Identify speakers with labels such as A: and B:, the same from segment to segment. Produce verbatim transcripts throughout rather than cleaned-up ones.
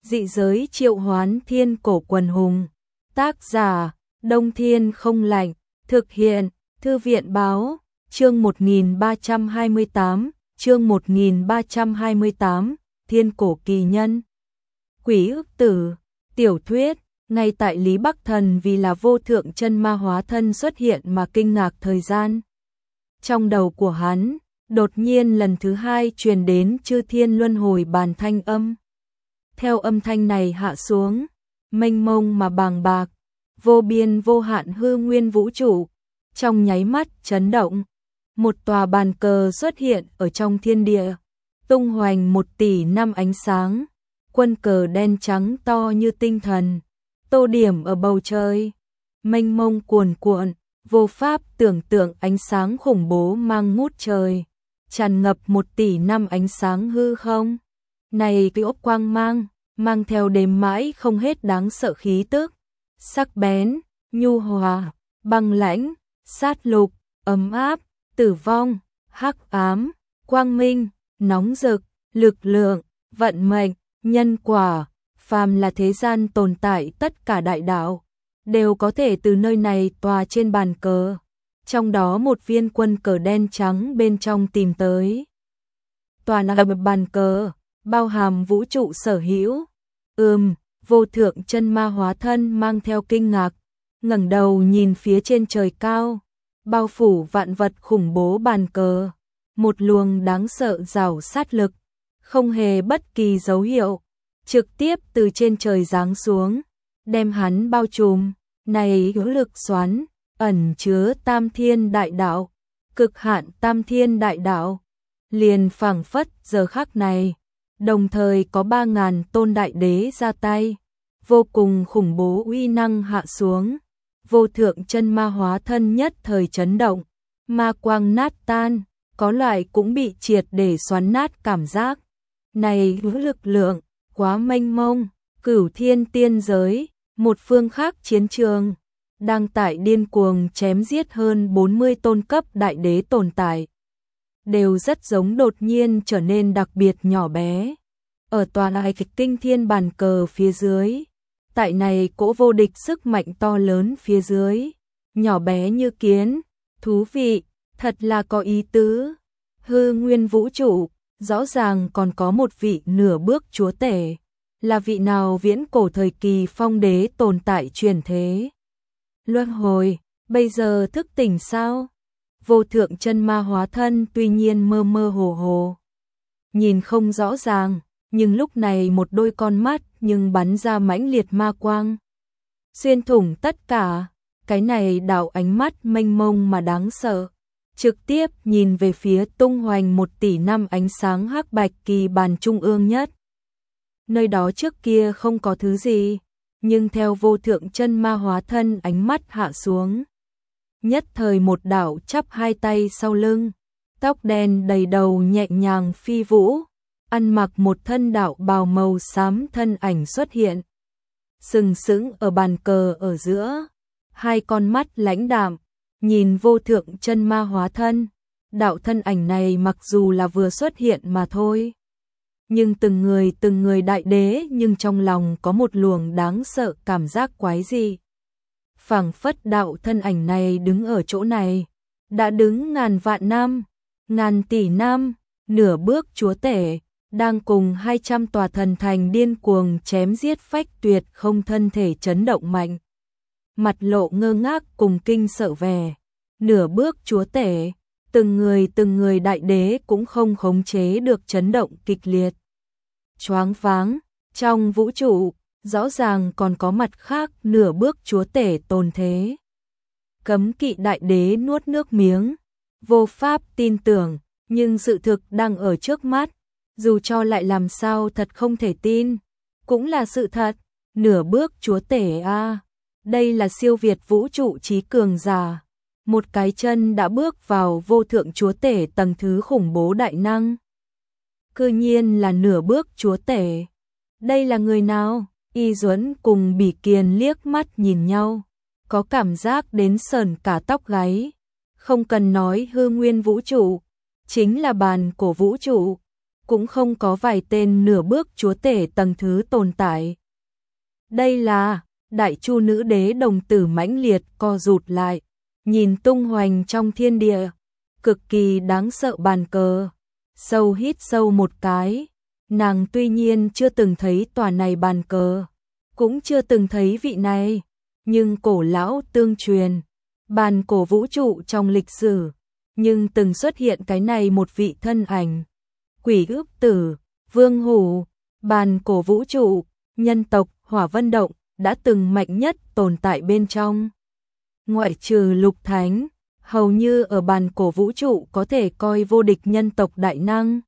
A: Dị giới triệu hoán thiên cổ quần hùng. Tác giả, Đông Thiên không lạnh. Thực hiện, Thư viện báo. Chương một nghìn ba trăm hai mươi tám, chương một nghìn ba trăm hai mươi tám, Thiên cổ kỳ nhân. Quỷ ức tử, tiểu thuyết, ngay tại Lý Bắc Thần vì là vô thượng chân ma hóa thân xuất hiện mà kinh ngạc thời gian. Trong đầu của hắn, đột nhiên lần thứ hai truyền đến chư thiên luân hồi bàn thanh âm. Theo âm thanh này hạ xuống, mênh mông mà bàng bạc, vô biên vô hạn hư nguyên vũ trụ, trong nháy mắt chấn động. Một tòa bàn cờ xuất hiện ở trong thiên địa, tung hoành một tỷ năm ánh sáng, quân cờ đen trắng to như tinh thần, tô điểm ở bầu trời, mênh mông cuồn cuộn, vô pháp tưởng tượng ánh sáng khủng bố mang ngút trời, tràn ngập một tỷ năm ánh sáng hư không. Này cái ốc quang mang, mang theo đêm mãi không hết đáng sợ khí tức, sắc bén, nhu hòa, băng lãnh, sát lục, ấm áp, tử vong, hắc ám, quang minh, nóng rực, lực lượng, vận mệnh, nhân quả, phàm là thế gian tồn tại tất cả đại đạo, đều có thể từ nơi này tòa trên bàn cờ, trong đó một viên quân cờ đen trắng bên trong tìm tới. Tòa là bàn cờ, bao hàm vũ trụ sở hữu. Ừm, vô thượng chân ma hóa thân mang theo kinh ngạc, ngẩng đầu nhìn phía trên trời cao, bao phủ vạn vật khủng bố bàn cờ, một luồng đáng sợ rào sát lực, không hề bất kỳ dấu hiệu, trực tiếp từ trên trời giáng xuống, đem hắn bao trùm. Này hữu lực xoắn, ẩn chứa tam thiên đại đạo, cực hạn tam thiên đại đạo, liền phảng phất giờ khắc này, đồng thời có ba ngàn tôn đại đế ra tay, vô cùng khủng bố uy năng hạ xuống, vô thượng chân ma hóa thân nhất thời chấn động, ma quang nát tan, có loại cũng bị triệt để xoắn nát cảm giác. Này hữu lực lượng, quá mênh mông, cửu thiên tiên giới, một phương khác chiến trường, đang tại điên cuồng chém giết hơn bốn mươi tôn cấp đại đế tồn tại. Đều rất giống đột nhiên trở nên đặc biệt nhỏ bé. Ở tòa đại kịch kinh thiên bàn cờ phía dưới, tại này cỗ vô địch sức mạnh to lớn phía dưới, nhỏ bé như kiến, thú vị, thật là có ý tứ. Hư nguyên vũ trụ, rõ ràng còn có một vị nửa bước chúa tể, là vị nào viễn cổ thời kỳ phong đế tồn tại truyền thế. Luân hồi, bây giờ thức tỉnh sao? Vô thượng chân ma hóa thân tuy nhiên mơ mơ hồ hồ, nhìn không rõ ràng, nhưng lúc này một đôi con mắt nhưng bắn ra mãnh liệt ma quang, xuyên thủng tất cả. Cái này đạo ánh mắt mênh mông mà đáng sợ, trực tiếp nhìn về phía tung hoành một tỷ năm ánh sáng hắc bạch kỳ bàn trung ương nhất. Nơi đó trước kia không có thứ gì, nhưng theo vô thượng chân ma hóa thân ánh mắt hạ xuống, nhất thời một đạo chắp hai tay sau lưng, tóc đen đầy đầu nhẹ nhàng phi vũ, ăn mặc một thân đạo bào màu xám thân ảnh xuất hiện, sừng sững ở bàn cờ ở giữa, hai con mắt lãnh đạm, nhìn vô thượng chân ma hóa thân. Đạo thân ảnh này mặc dù là vừa xuất hiện mà thôi, nhưng từng người từng người đại đế nhưng trong lòng có một luồng đáng sợ cảm giác quái dị. Phảng phất đạo thân ảnh này đứng ở chỗ này, đã đứng ngàn vạn năm, ngàn tỷ năm, nửa bước chúa tể, đang cùng hai trăm tòa thần thành điên cuồng chém giết phách tuyệt không thân thể chấn động mạnh. Mặt lộ ngơ ngác cùng kinh sợ vẻ, nửa bước chúa tể, từng người từng người đại đế cũng không khống chế được chấn động kịch liệt. Choáng váng, trong vũ trụ, rõ ràng còn có mặt khác nửa bước chúa tể tồn thế. Cấm kỵ đại đế nuốt nước miếng, vô pháp tin tưởng, nhưng sự thực đang ở trước mắt, dù cho lại làm sao thật không thể tin, cũng là sự thật, nửa bước chúa tể a, à. Đây là siêu việt vũ trụ trí cường giả, một cái chân đã bước vào vô thượng chúa tể tầng thứ khủng bố đại năng. Cư nhiên là nửa bước chúa tể. Đây là người nào? Y Duẫn cùng Bỉ Kiền liếc mắt nhìn nhau, có cảm giác đến sờn cả tóc gáy. Không cần nói hư nguyên vũ trụ, chính là bàn cổ vũ trụ, cũng không có vài tên nửa bước chúa tể tầng thứ tồn tại. Đây là, Đại Chu nữ đế đồng tử mãnh liệt co rụt lại, nhìn tung hoành trong thiên địa, cực kỳ đáng sợ bàn cờ. Sâu hít sâu một cái, nàng tuy nhiên chưa từng thấy tòa này bàn cờ, cũng chưa từng thấy vị này, nhưng cổ lão tương truyền, bàn cổ vũ trụ trong lịch sử, nhưng từng xuất hiện cái này một vị thân ảnh. Quỷ ước tử, Vương Hủ, bàn cổ vũ trụ, nhân tộc Hỏa Vân Động đã từng mạnh nhất tồn tại bên trong. Ngoại trừ Lục Thánh, hầu như ở bàn cổ vũ trụ có thể coi vô địch nhân tộc đại năng.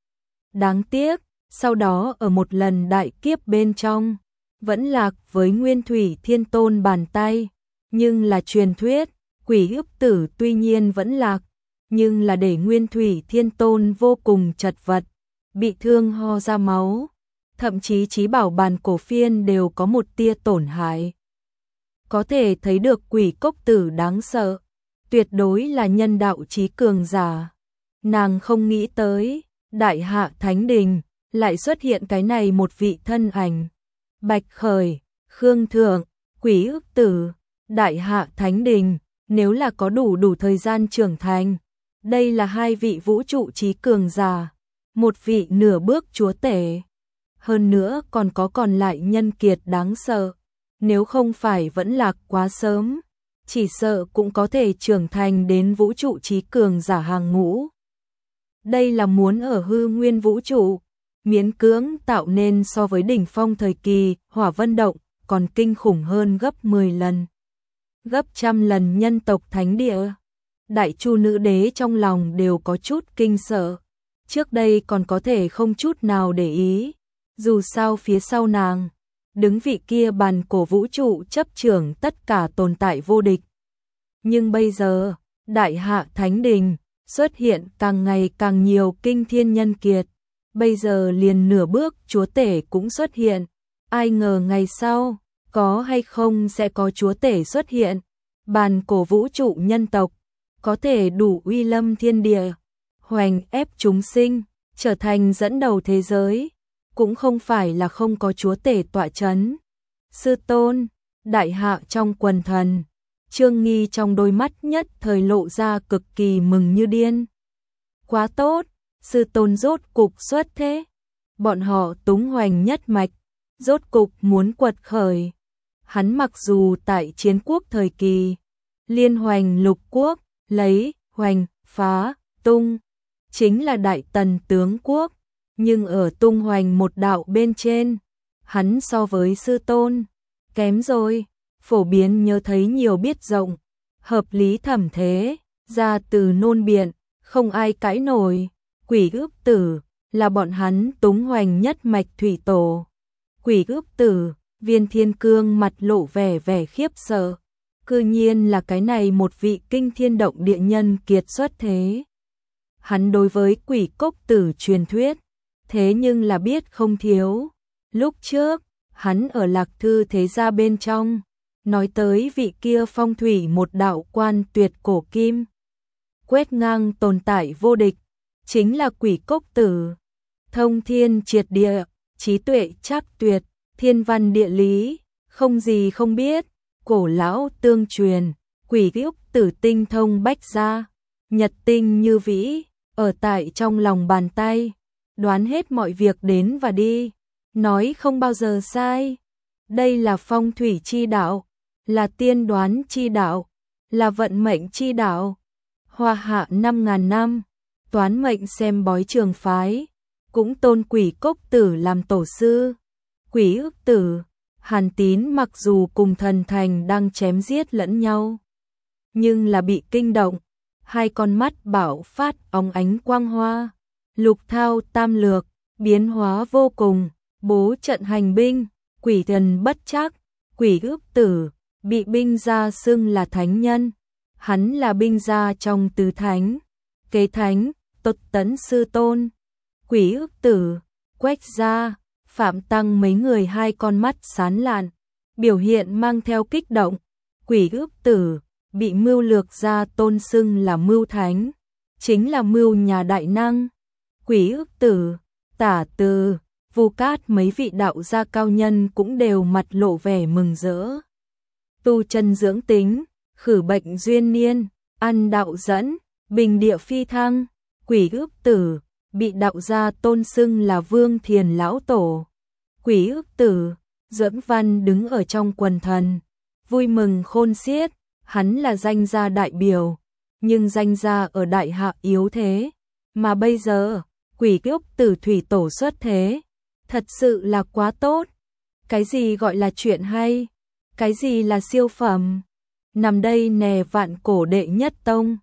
A: Đáng tiếc, sau đó ở một lần đại kiếp bên trong, vẫn lạc với Nguyên Thủy Thiên Tôn bàn tay, nhưng là truyền thuyết, quỷ ước tử tuy nhiên vẫn lạc, nhưng là để Nguyên Thủy Thiên Tôn vô cùng chật vật, bị thương ho ra máu, thậm chí chí bảo bàn cổ phiên đều có một tia tổn hại. Có thể thấy được quỷ cốc tử đáng sợ, tuyệt đối là nhân đạo trí cường giả. Nàng không nghĩ tới, Đại Hạ Thánh Đình lại xuất hiện cái này một vị thân ảnh. Bạch Khởi, Khương Thượng, Quỷ ước tử, Đại Hạ Thánh Đình, nếu là có đủ đủ thời gian trưởng thành, đây là hai vị vũ trụ trí cường giả, một vị nửa bước chúa tể. Hơn nữa còn có còn lại nhân kiệt đáng sợ, nếu không phải vẫn lạc quá sớm, chỉ sợ cũng có thể trưởng thành đến vũ trụ trí cường giả hàng ngũ. Đây là muốn ở hư nguyên vũ trụ, miễn cưỡng tạo nên so với đỉnh phong thời kỳ Hỏa Vân Động còn kinh khủng hơn gấp mười lần, gấp trăm lần nhân tộc thánh địa. Đại Chu nữ đế trong lòng đều có chút kinh sợ, trước đây còn có thể không chút nào để ý, dù sao phía sau nàng đứng vị kia bàn cổ vũ trụ chấp trưởng tất cả tồn tại vô địch. Nhưng bây giờ, Đại Hạ Thánh Đình xuất hiện càng ngày càng nhiều kinh thiên nhân kiệt, bây giờ liền nửa bước chúa tể cũng xuất hiện, ai ngờ ngày sau, có hay không sẽ có chúa tể xuất hiện, bàn cổ vũ trụ nhân tộc, có thể đủ uy lâm thiên địa, hoành ép chúng sinh, trở thành dẫn đầu thế giới, cũng không phải là không có chúa tể tọa chấn. Sư tôn, Đại Hạ trong quần thần, Trương Nghi trong đôi mắt nhất thời lộ ra cực kỳ mừng như điên. Quá tốt, sư tôn rốt cục xuất thế. Bọn họ túng hoành nhất mạch, rốt cục muốn quật khởi. Hắn mặc dù tại chiến quốc thời kỳ, liên hoành lục quốc, lấy, hoành, phá, tung, chính là đại tần tướng quốc, nhưng ở tung hoành một đạo bên trên, hắn so với sư tôn, kém rồi, phổ biến nhớ thấy nhiều biết rộng, hợp lý thẩm thế, ra từ nôn biện, không ai cãi nổi, quỷ ước tử, là bọn hắn túng hoành nhất mạch thủy tổ. Quỷ ước tử, Viên Thiên Cương mặt lộ vẻ vẻ khiếp sợ, cư nhiên là cái này một vị kinh thiên động địa nhân kiệt xuất thế. Hắn đối với quỷ cốc tử truyền thuyết, thế nhưng là biết không thiếu. Lúc trước, hắn ở Lạc Thư thế gia bên trong, nói tới vị kia phong thủy một đạo quan tuyệt cổ kim, quét ngang tồn tại vô địch, chính là quỷ cốc tử. Thông thiên triệt địa, trí tuệ trác tuyệt, thiên văn địa lý, không gì không biết, cổ lão tương truyền, quỷ ước tử tinh thông bách gia, nhật tinh như vĩ, ở tại trong lòng bàn tay, đoán hết mọi việc đến và đi, nói không bao giờ sai. Đây là phong thủy chi đạo, là tiên đoán chi đạo, là vận mệnh chi đạo. Hoa hạ năm ngàn năm, toán mệnh xem bói trường phái, cũng tôn quỷ cốc tử làm tổ sư. Quỷ ước tử, Hàn Tín mặc dù cùng thần thành đang chém giết lẫn nhau, nhưng là bị kinh động, hai con mắt bạo phát óng ánh quang hoa, lục thao tam lược, biến hóa vô cùng, bố trận hành binh, quỷ thần bất trắc, quỷ ước tử, bị binh gia xưng là thánh nhân, hắn là binh gia trong tứ thánh, kế thánh, Tột Tấn sư tôn. Quỷ ước tử, Quách gia, Phạm Tăng mấy người hai con mắt sán lạn, biểu hiện mang theo kích động. Quỷ ước tử, bị Mưu Lược gia tôn xưng là Mưu Thánh, chính là Mưu nhà đại năng. Quỷ ước tử, Tả Từ, Vu Cát mấy vị đạo gia cao nhân cũng đều mặt lộ vẻ mừng rỡ. Tu chân dưỡng tính, khử bệnh duyên niên, ăn đạo dẫn, bình địa phi thăng, Quỷ Ức Tử, bị đạo gia tôn xưng là Vương Thiền lão tổ. Quỷ Ức Tử, Dưỡng Văn đứng ở trong quần thần, vui mừng khôn xiết, hắn là danh gia đại biểu, nhưng danh gia ở đại hạ yếu thế, mà bây giờ, Quỷ Ức Tử thủy tổ xuất thế, thật sự là quá tốt. Cái gì gọi là chuyện hay? Cái gì là siêu phẩm? Nằm đây nè vạn cổ đệ nhất tông,